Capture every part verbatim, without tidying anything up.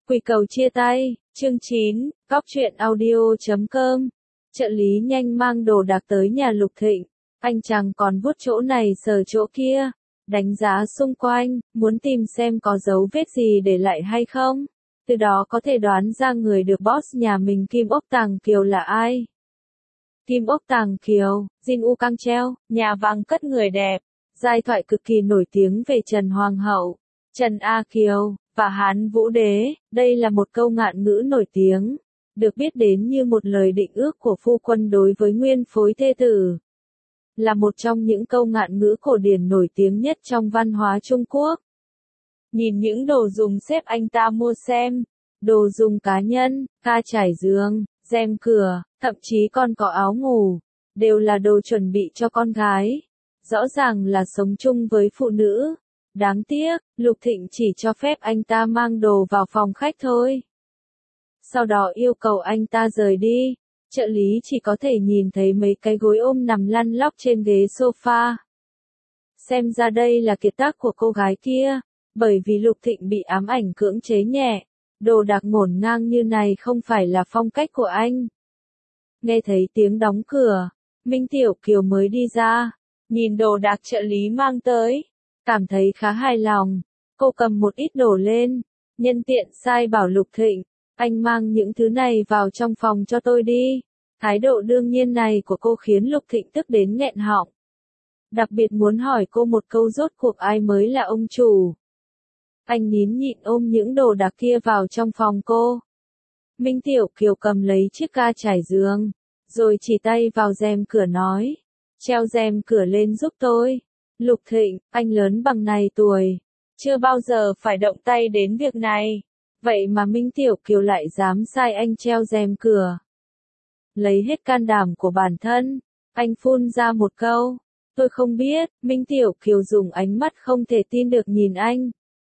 Quỳ cầu chia tay, chương chín, cóc truyện audio chấm com. Trợ lý nhanh mang đồ đạc tới nhà Lục Thịnh. Anh chàng còn vuốt chỗ này sờ chỗ kia, đánh giá xung quanh, muốn tìm xem có dấu vết gì để lại hay không. Từ đó có thể đoán ra người được boss nhà mình Kim Ốc Tàng Kiều là ai. Kim Ốc Tàng Kiều, Jin U Cang Treo, nhà vàng cất người đẹp. Giai thoại cực kỳ nổi tiếng về Trần Hoàng hậu, Trần A Kiều và Hán Vũ Đế. Đây là một câu ngạn ngữ nổi tiếng, được biết đến như một lời định ước của phu quân đối với nguyên phối thê tử. Là một trong những câu ngạn ngữ cổ điển nổi tiếng nhất trong văn hóa Trung Quốc. Nhìn những đồ dùng xếp anh ta mua xem, đồ dùng cá nhân, ga trải giường, rèm cửa, thậm chí còn có áo ngủ, đều là đồ chuẩn bị cho con gái. Rõ ràng là sống chung với phụ nữ. Đáng tiếc, Lục Thịnh chỉ cho phép anh ta mang đồ vào phòng khách thôi. Sau đó yêu cầu anh ta rời đi. Trợ lý chỉ có thể nhìn thấy mấy cái gối ôm nằm lăn lóc trên ghế sofa. Xem ra đây là kiệt tác của cô gái kia, bởi vì Lục Thịnh bị ám ảnh cưỡng chế nhẹ. Đồ đạc ngổn ngang như này không phải là phong cách của anh. Nghe thấy tiếng đóng cửa, Minh Tiểu Kiều mới đi ra. Nhìn đồ đạc trợ lý mang tới, cảm thấy khá hài lòng. Cô cầm một ít đồ lên, nhân tiện sai bảo Lục Thịnh, anh mang những thứ này vào trong phòng cho tôi đi. Thái độ đương nhiên này của cô khiến Lục Thịnh tức đến nghẹn họng. Đặc biệt muốn hỏi cô một câu rốt cuộc ai mới là ông chủ. Anh nín nhịn ôm những đồ đạc kia vào trong phòng cô. Minh Tiểu Kiều cầm lấy chiếc ga trải giường, rồi chỉ tay vào rèm cửa nói. Treo rèm cửa lên giúp tôi. Lục Thịnh, anh lớn bằng này tuổi, chưa bao giờ phải động tay đến việc này. Vậy mà Minh Tiểu Kiều lại dám sai anh treo rèm cửa. Lấy hết can đảm của bản thân, anh phun ra một câu. Tôi không biết. Minh Tiểu Kiều dùng ánh mắt không thể tin được nhìn anh.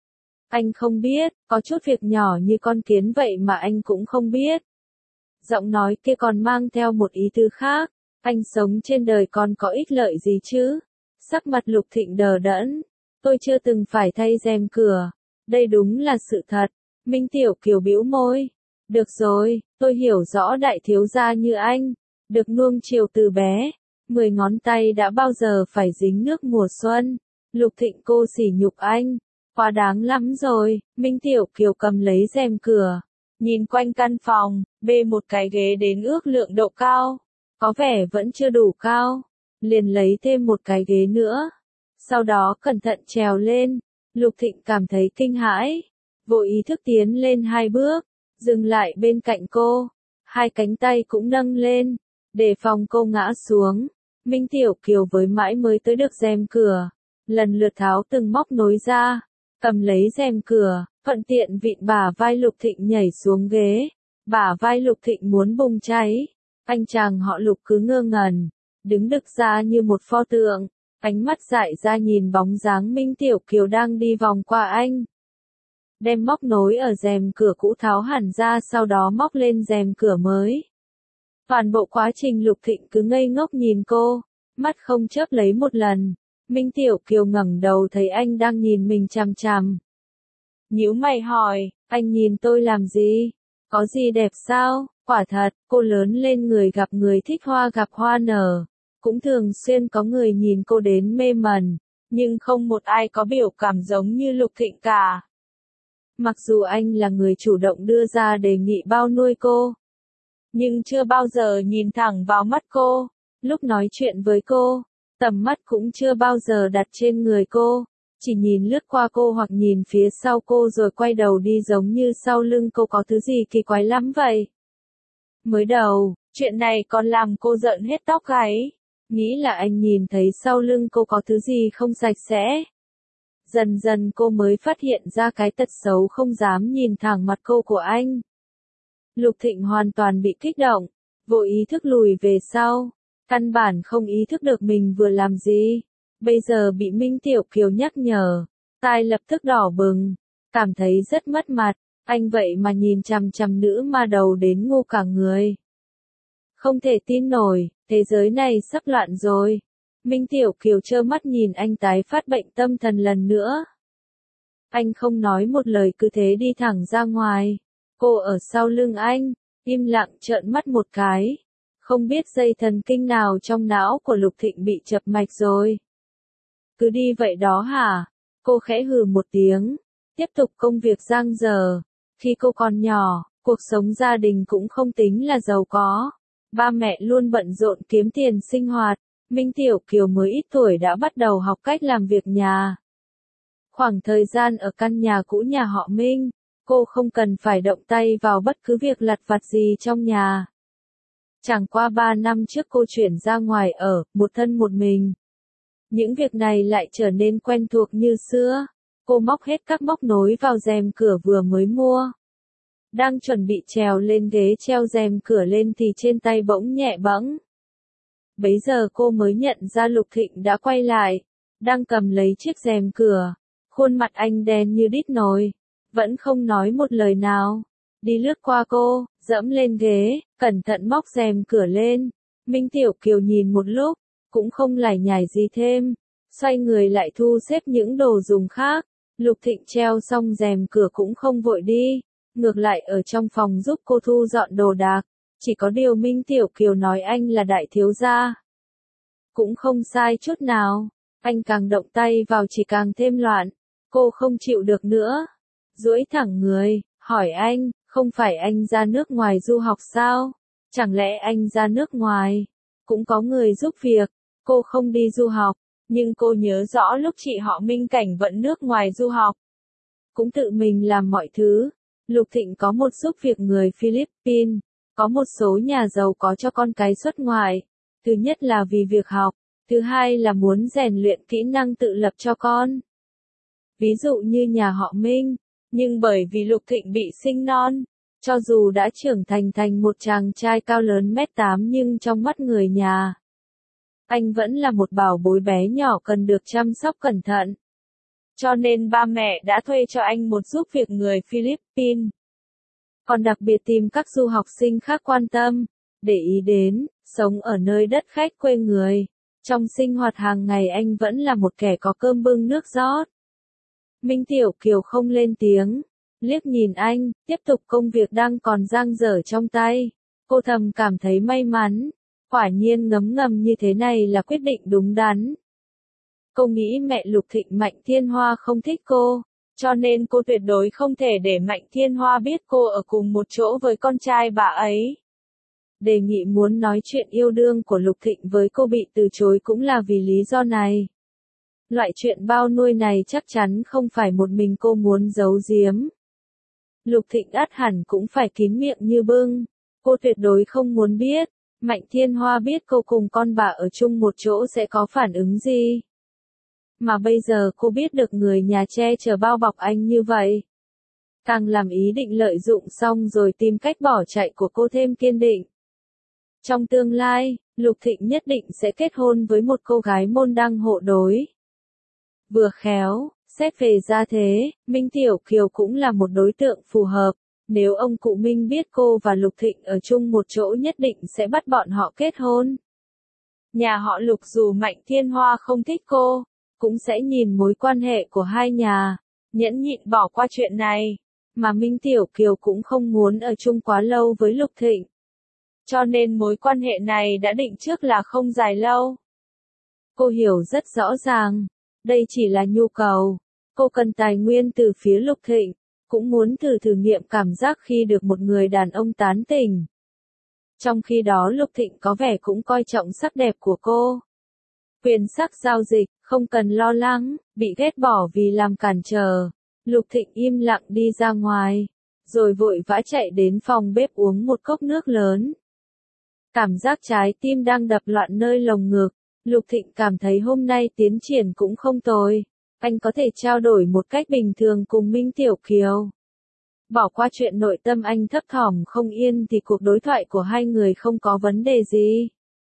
Anh không biết, có chút việc nhỏ như con kiến vậy mà anh cũng không biết. Giọng nói kia còn mang theo một ý tứ khác. Anh sống trên đời còn có ích lợi gì chứ? Sắc mặt Lục Thịnh đờ đẫn. Tôi chưa từng phải thay rèm cửa. Đây đúng là sự thật. Minh Tiểu Kiều bĩu môi. Được rồi, tôi hiểu rõ đại thiếu gia như anh. Được nuông chiều từ bé. Mười ngón tay đã bao giờ phải dính nước mùa xuân. Lục Thịnh cô sỉ nhục anh. Quá đáng lắm rồi. Minh Tiểu Kiều cầm lấy rèm cửa. Nhìn quanh căn phòng, bê một cái ghế đến ước lượng độ cao. Có vẻ vẫn chưa đủ cao, liền lấy thêm một cái ghế nữa. Sau đó cẩn thận trèo lên, Lục Thịnh cảm thấy kinh hãi, vô ý thức tiến lên hai bước, dừng lại bên cạnh cô, hai cánh tay cũng nâng lên, để phòng cô ngã xuống. Minh Tiểu Kiều với mãi mới tới được rèm cửa, lần lượt tháo từng móc nối ra, cầm lấy rèm cửa, thuận tiện vịn bả vai Lục Thịnh nhảy xuống ghế, bả vai Lục Thịnh muốn bùng cháy. Anh chàng họ Lục cứ ngơ ngẩn, đứng đực ra như một pho tượng, ánh mắt dại ra nhìn bóng dáng Minh Tiểu Kiều đang đi vòng qua anh. Đem móc nối ở rèm cửa cũ tháo hẳn ra, sau đó móc lên rèm cửa mới. Toàn bộ quá trình Lục Thịnh cứ ngây ngốc nhìn cô, mắt không chớp lấy một lần. Minh Tiểu Kiều ngẩng đầu thấy anh đang nhìn mình chằm chằm. Nhíu mày hỏi, anh nhìn tôi làm gì? Có gì đẹp sao? Quả thật, cô lớn lên người gặp người thích hoa gặp hoa nở. Cũng thường xuyên có người nhìn cô đến mê mẩn, nhưng không một ai có biểu cảm giống như Lục Thịnh cả. Mặc dù anh là người chủ động đưa ra đề nghị bao nuôi cô, nhưng chưa bao giờ nhìn thẳng vào mắt cô. Lúc nói chuyện với cô, tầm mắt cũng chưa bao giờ đặt trên người cô. Chỉ nhìn lướt qua cô hoặc nhìn phía sau cô rồi quay đầu đi, giống như sau lưng cô có thứ gì kỳ quái lắm vậy. Mới đầu, chuyện này còn làm cô giận hết tóc gáy. Nghĩ là anh nhìn thấy sau lưng cô có thứ gì không sạch sẽ. Dần dần cô mới phát hiện ra cái tật xấu không dám nhìn thẳng mặt cô của anh. Lục Thịnh hoàn toàn bị kích động, vô ý thức lùi về sau. Căn bản không ý thức được mình vừa làm gì. Bây giờ bị Minh Tiểu Kiều nhắc nhở, tai lập tức đỏ bừng, cảm thấy rất mất mặt. Anh vậy mà nhìn chằm chằm nữ ma đầu đến ngu cả người. Không thể tin nổi, thế giới này sắp loạn rồi. Minh Tiểu Kiều trơ mắt nhìn anh tái phát bệnh tâm thần lần nữa. Anh không nói một lời cứ thế đi thẳng ra ngoài. Cô ở sau lưng anh, im lặng trợn mắt một cái. Không biết dây thần kinh nào trong não của Lục Thịnh bị chập mạch rồi. Cứ đi vậy đó hả? Cô khẽ hừ một tiếng, tiếp tục công việc giang dở. Khi cô còn nhỏ, cuộc sống gia đình cũng không tính là giàu có. Ba mẹ luôn bận rộn kiếm tiền sinh hoạt. Minh Tiểu Kiều mới ít tuổi đã bắt đầu học cách làm việc nhà. Khoảng thời gian ở căn nhà cũ nhà họ Minh, cô không cần phải động tay vào bất cứ việc lặt vặt gì trong nhà. Chẳng qua ba năm trước cô chuyển ra ngoài ở, một thân một mình. Những việc này lại trở nên quen thuộc như xưa. Cô móc hết các móc nối vào rèm cửa vừa mới mua. Đang chuẩn bị trèo lên ghế treo rèm cửa lên thì trên tay bỗng nhẹ bẫng. Bấy giờ cô mới nhận ra Lục Thịnh đã quay lại, đang cầm lấy chiếc rèm cửa. Khuôn mặt anh đen như đít nồi, vẫn không nói một lời nào. Đi lướt qua cô, dẫm lên ghế, cẩn thận móc rèm cửa lên. Minh Tiểu Kiều nhìn một lúc, cũng không lải nhải gì thêm, xoay người lại thu xếp những đồ dùng khác. Lục Thịnh treo xong rèm cửa cũng không vội đi, ngược lại ở trong phòng giúp cô thu dọn đồ đạc. Chỉ có điều Minh Tiểu Kiều nói anh là đại thiếu gia. Cũng không sai chút nào, anh càng động tay vào chỉ càng thêm loạn. Cô không chịu được nữa, duỗi thẳng người, hỏi anh, không phải anh ra nước ngoài du học sao? Chẳng lẽ anh ra nước ngoài cũng có người giúp việc? Cô không đi du học, nhưng cô nhớ rõ lúc chị họ Minh Cảnh vận nước ngoài du học, cũng tự mình làm mọi thứ. Lục Thịnh có một giúp việc người Philippines, có một số nhà giàu có cho con cái xuất ngoại. Thứ nhất là vì việc học, thứ hai là muốn rèn luyện kỹ năng tự lập cho con. Ví dụ như nhà họ Minh, nhưng bởi vì Lục Thịnh bị sinh non, cho dù đã trưởng thành thành một chàng trai cao lớn mét tám nhưng trong mắt người nhà, anh vẫn là một bảo bối bé nhỏ cần được chăm sóc cẩn thận. Cho nên ba mẹ đã thuê cho anh một giúp việc người Philippines. Còn đặc biệt tìm các du học sinh khác quan tâm, để ý đến, sống ở nơi đất khách quê người. Trong sinh hoạt hàng ngày anh vẫn là một kẻ có cơm bưng nước rót. Minh Tiểu Kiều không lên tiếng, liếc nhìn anh, tiếp tục công việc đang còn dang dở trong tay. Cô thầm cảm thấy may mắn, quả nhiên ngấm ngầm như thế này là quyết định đúng đắn. Cô nghĩ mẹ Lục Thịnh Mạnh Thiên Hoa không thích cô, cho nên cô tuyệt đối không thể để Mạnh Thiên Hoa biết cô ở cùng một chỗ với con trai bà ấy. Đề nghị muốn nói chuyện yêu đương của Lục Thịnh với cô bị từ chối cũng là vì lý do này. Loại chuyện bao nuôi này chắc chắn không phải một mình cô muốn giấu giếm. Lục Thịnh ắt hẳn cũng phải kín miệng như bưng. Cô tuyệt đối không muốn biết, Mạnh Thiên Hoa biết cô cùng con bà ở chung một chỗ sẽ có phản ứng gì. Mà bây giờ cô biết được người nhà che chở bao bọc anh như vậy, càng làm ý định lợi dụng xong rồi tìm cách bỏ chạy của cô thêm kiên định. Trong tương lai, Lục Thịnh nhất định sẽ kết hôn với một cô gái môn đăng hộ đối. Vừa khéo, xét về gia thế, Minh Tiểu Kiều cũng là một đối tượng phù hợp. Nếu ông cụ Minh biết cô và Lục Thịnh ở chung một chỗ nhất định sẽ bắt bọn họ kết hôn. Nhà họ Lục dù Mạnh Thiên Hoa không thích cô, cũng sẽ nhìn mối quan hệ của hai nhà, nhẫn nhịn bỏ qua chuyện này. Mà Minh Tiểu Kiều cũng không muốn ở chung quá lâu với Lục Thịnh. Cho nên mối quan hệ này đã định trước là không dài lâu. Cô hiểu rất rõ ràng, đây chỉ là nhu cầu. Cô cần tài nguyên từ phía Lục Thịnh, cũng muốn thử thử nghiệm cảm giác khi được một người đàn ông tán tỉnh. Trong khi đó Lục Thịnh có vẻ cũng coi trọng sắc đẹp của cô. Quyền sắc giao dịch, không cần lo lắng, bị ghét bỏ vì làm cản trở. Lục Thịnh im lặng đi ra ngoài, rồi vội vã chạy đến phòng bếp uống một cốc nước lớn. Cảm giác trái tim đang đập loạn nơi lồng ngực, Lục Thịnh cảm thấy hôm nay tiến triển cũng không tồi. Anh có thể trao đổi một cách bình thường cùng Minh Tiểu Kiều. Bỏ qua chuyện nội tâm anh thấp thỏm không yên thì cuộc đối thoại của hai người không có vấn đề gì.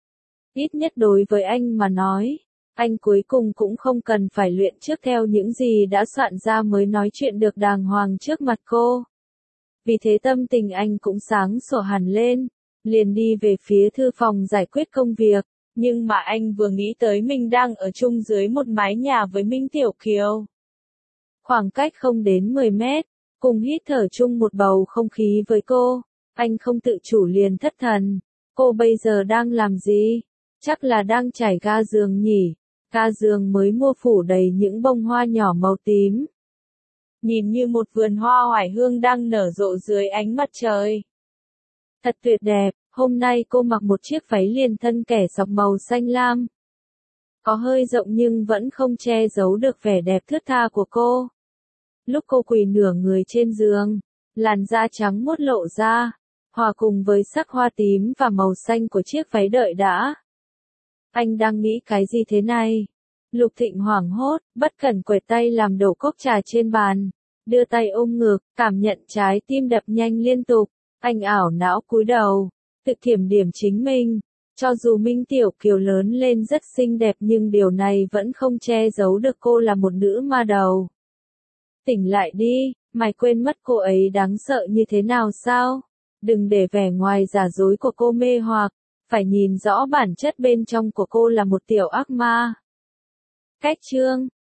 Ít nhất đối với anh mà nói, anh cuối cùng cũng không cần phải luyện trước theo những gì đã soạn ra mới nói chuyện được đàng hoàng trước mặt cô. Vì thế tâm tình anh cũng sáng sủa hẳn lên, liền đi về phía thư phòng giải quyết công việc. Nhưng mà anh vừa nghĩ tới mình đang ở chung dưới một mái nhà với Minh Tiểu Kiều. khoảng cách không đến mười mét, cùng hít thở chung một bầu không khí với cô, anh không tự chủ liền thất thần. Cô bây giờ đang làm gì? Chắc là đang trải ga giường nhỉ, ga giường mới mua phủ đầy những bông hoa nhỏ màu tím. Nhìn như một vườn hoa oải hương đang nở rộ dưới ánh mặt trời. Thật tuyệt đẹp, hôm nay cô mặc một chiếc váy liền thân kẻ sọc màu xanh lam. Có hơi rộng nhưng vẫn không che giấu được vẻ đẹp thướt tha của cô. Lúc cô quỳ nửa người trên giường, làn da trắng muốt lộ ra, hòa cùng với sắc hoa tím và màu xanh của chiếc váy đợi đã. Anh đang nghĩ cái gì thế này? Lục Thịnh hoảng hốt, bất cẩn quệt tay làm đổ cốc trà trên bàn, đưa tay ôm ngực, cảm nhận trái tim đập nhanh liên tục. Anh ảo não cúi đầu, tự kiểm điểm chính mình. Cho dù Minh Tiểu Kiều lớn lên rất xinh đẹp nhưng điều này vẫn không che giấu được cô là một nữ ma đầu. Tỉnh lại đi, mày quên mất cô ấy đáng sợ như thế nào sao? Đừng để vẻ ngoài giả dối của cô mê hoặc, phải nhìn rõ bản chất bên trong của cô là một tiểu ác ma. Cách chương